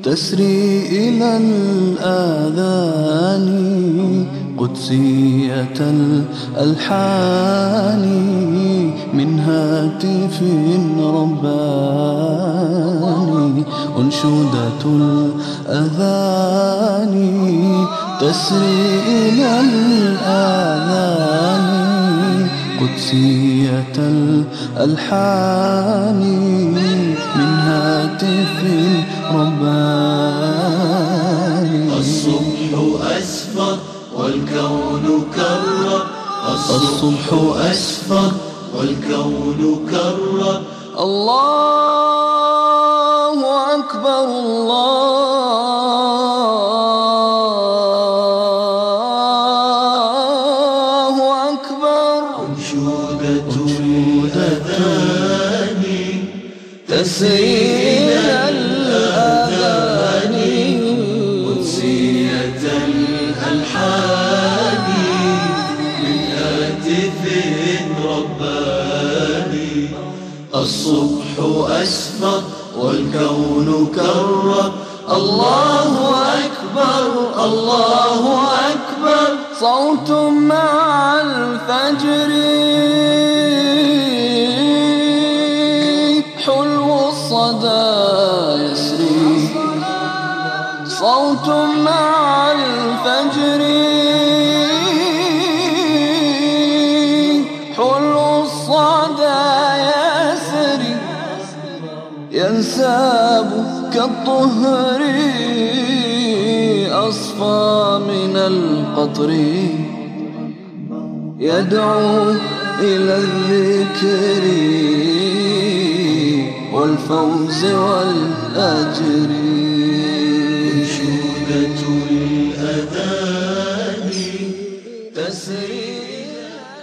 تسري إلى الآذان قدسية الألحان من هاتف رباني أنشودة الأذان تسري إلى الآذان قدسية الألحان من هاتف رباني. الصبح أسفر والكون كرر، الصبح أسفر والكون كرر. الله أكبر الله أكبر. أنشودة الأذان تسري إلى الآذان قدسية الألحان من هاتف رباني. الصبح أسفر والكون كرر. الله أكبر الله أكبر. صوت مع الفجر حلو الصدى يسري، صوت مع الفجر حلو الصدى يسري، ينساب كالطهر أصفى من القطر، يدعو إلى الذكر والفوز والأجر.